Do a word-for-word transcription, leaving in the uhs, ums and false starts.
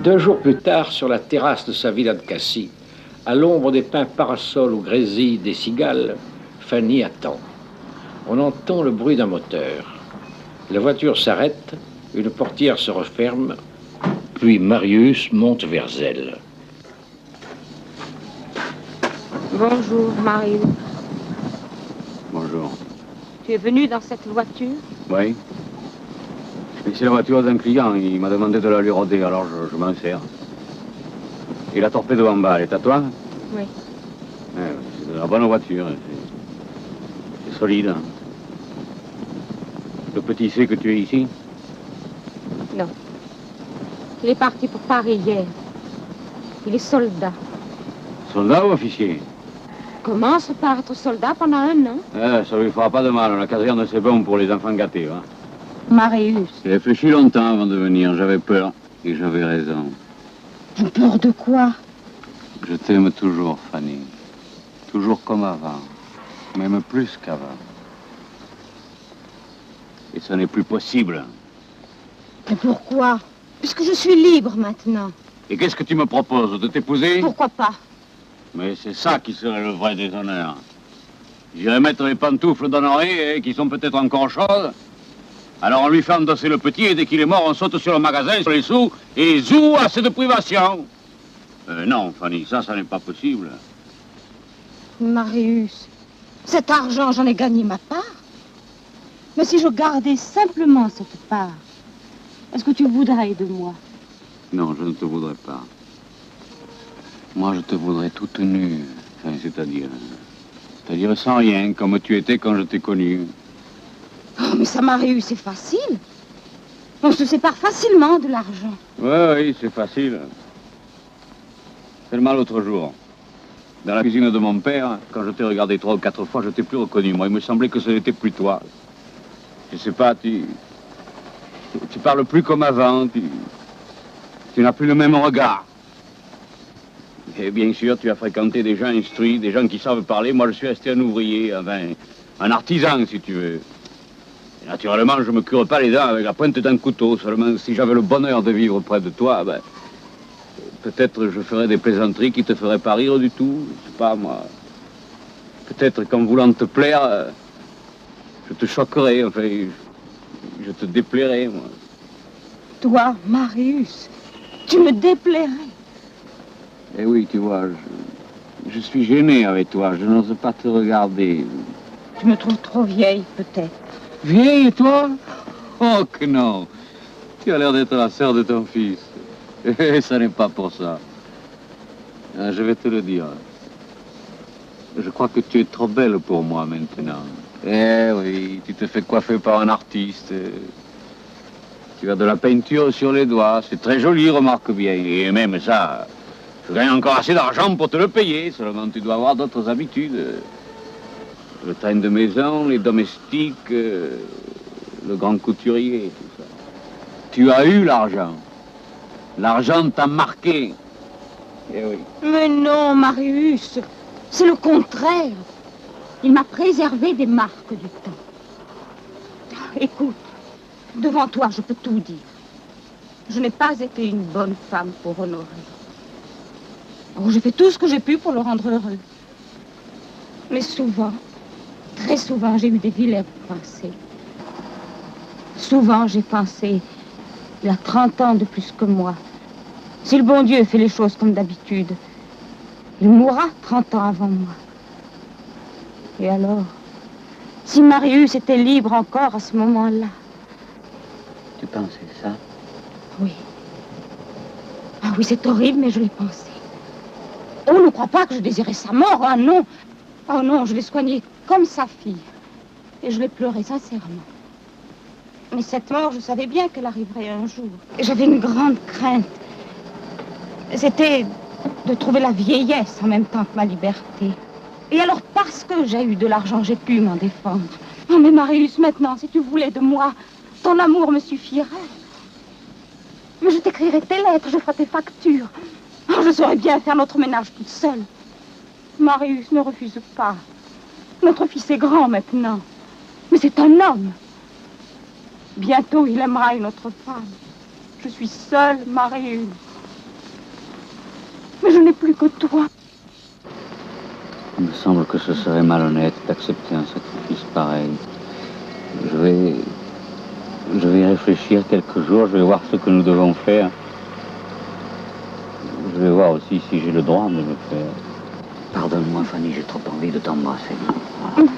Deux jours plus tard, sur la terrasse de sa villa de Cassis, à l'ombre des pins parasols où grésillent des cigales, Fanny attend. On entend le bruit d'un moteur. La voiture s'arrête, une portière se referme, puis Marius monte vers elle. Bonjour, Marius. Bonjour. Tu es venu dans cette voiture? Oui. Mais c'est la voiture d'un client, il m'a demandé de la lui roder, alors je, je m'en sers. Et la torpédo en bas, elle est à toi? Oui. Ouais, c'est de la bonne voiture, c'est solide. Le petit sait que tu es ici? Non. Il est parti pour Paris hier. Il est soldat. Soldat ou officier? Commence par être soldat pendant un an. Eh, ça lui fera pas de mal, la caserne c'est bon pour les enfants gâtés. Hein. Marius. J'ai réfléchi longtemps avant de venir, j'avais peur. Et j'avais raison. Peur de quoi? Je t'aime toujours, Fanny. Toujours comme avant. Même plus qu'avant. Et ce n'est plus possible. Mais pourquoi? Puisque je suis libre maintenant. Et qu'est-ce que tu me proposes? De t'épouser? Pourquoi pas? Mais c'est ça qui serait le vrai déshonneur. J'irais mettre les pantoufles d'Honoré, eh, qui sont peut-être encore chaudes. Alors on lui fait endosser le petit, et dès qu'il est mort, on saute sur le magasin, sur les sous, et zou, assez de privation. Euh, non, Fanny, ça, ça n'est pas possible. Marius, cet argent, j'en ai gagné ma part. Mais si je gardais simplement cette part, est-ce que tu voudrais de moi? Non, je ne te voudrais pas. Moi, je te voudrais toute nue. Enfin, c'est-à-dire... C'est-à-dire sans rien, comme tu étais quand je t'ai connu. Oh, mais ça, Marius, c'est facile. On se sépare facilement de l'argent. Oui, oui, c'est facile. Seulement l'autre jour, dans la cuisine de mon père, quand je t'ai regardé trois ou quatre fois, je t'ai plus reconnu. Moi, il me semblait que ce n'était plus toi. Je sais pas, tu... Tu parles plus comme avant, tu... Tu n'as plus le même regard. Et bien sûr, tu as fréquenté des gens instruits, des gens qui savent parler. Moi, je suis resté un ouvrier, enfin, un artisan, si tu veux. Et naturellement, je ne me cure pas les dents avec la pointe d'un couteau. Seulement, si j'avais le bonheur de vivre près de toi, ben, peut-être je ferais des plaisanteries qui te feraient pas rire du tout. Je sais pas, moi. Peut-être qu'en voulant te plaire, je te choquerais, enfin, je, je te déplairais, moi. Toi, Marius, tu me déplairais. Eh oui, tu vois, je, je suis gêné avec toi. Je n'ose pas te regarder. Tu me trouves trop vieille, peut-être. Vieille, toi? Oh que non. Tu as l'air d'être la sœur de ton fils. Et ça n'est pas pour ça. Je vais te le dire. Je crois que tu es trop belle pour moi maintenant. Eh oui, tu te fais coiffer par un artiste. Tu as de la peinture sur les doigts. C'est très joli, remarque bien. Et même ça, je gagne encore assez d'argent pour te le payer. Seulement, tu dois avoir d'autres habitudes. Le train de maison, les domestiques, euh, le grand couturier, tout ça. Tu as eu l'argent. L'argent t'a marqué. Eh oui. Mais non, Marius, c'est le contraire. Il m'a préservé des marques du temps. Écoute, devant toi, je peux tout dire. Je n'ai pas été une bonne femme pour Honoré. Oh, j'ai fait tout ce que j'ai pu pour le rendre heureux. Mais souvent, très souvent, j'ai eu des vilaines pensées. Souvent, j'ai pensé, il a trente ans de plus que moi. Si le bon Dieu fait les choses comme d'habitude, il mourra trente ans avant moi. Et alors, si Marius était libre encore à ce moment-là? Tu pensais ça? Oui. Ah oui, c'est horrible, mais je l'ai pensé. Oh, ne crois pas que je désirais sa mort, ah non. Oh non, je l'ai soigné comme sa fille. Et je l'ai pleuré sincèrement. Mais cette mort, je savais bien qu'elle arriverait un jour. Et j'avais une grande crainte. C'était de trouver la vieillesse en même temps que ma liberté. Et alors, parce que j'ai eu de l'argent, j'ai pu m'en défendre. Oh, mais Marius, maintenant, si tu voulais de moi, ton amour me suffirait. Mais je t'écrirais tes lettres, je ferais tes factures. Oh, je saurais bien faire notre ménage toute seule. Marius, ne refuse pas. Notre fils est grand maintenant. Mais c'est un homme. Bientôt, il aimera une autre femme. Je suis seule, Marius. Mais je n'ai plus que toi. Il me semble que ce serait malhonnête d'accepter un sacrifice pareil. Je vais... Je vais y réfléchir quelques jours, je vais voir ce que nous devons faire. Je vais voir aussi si j'ai le droit de le faire. Pardonne-moi, Fanny, j'ai trop envie de t'embrasser. Mais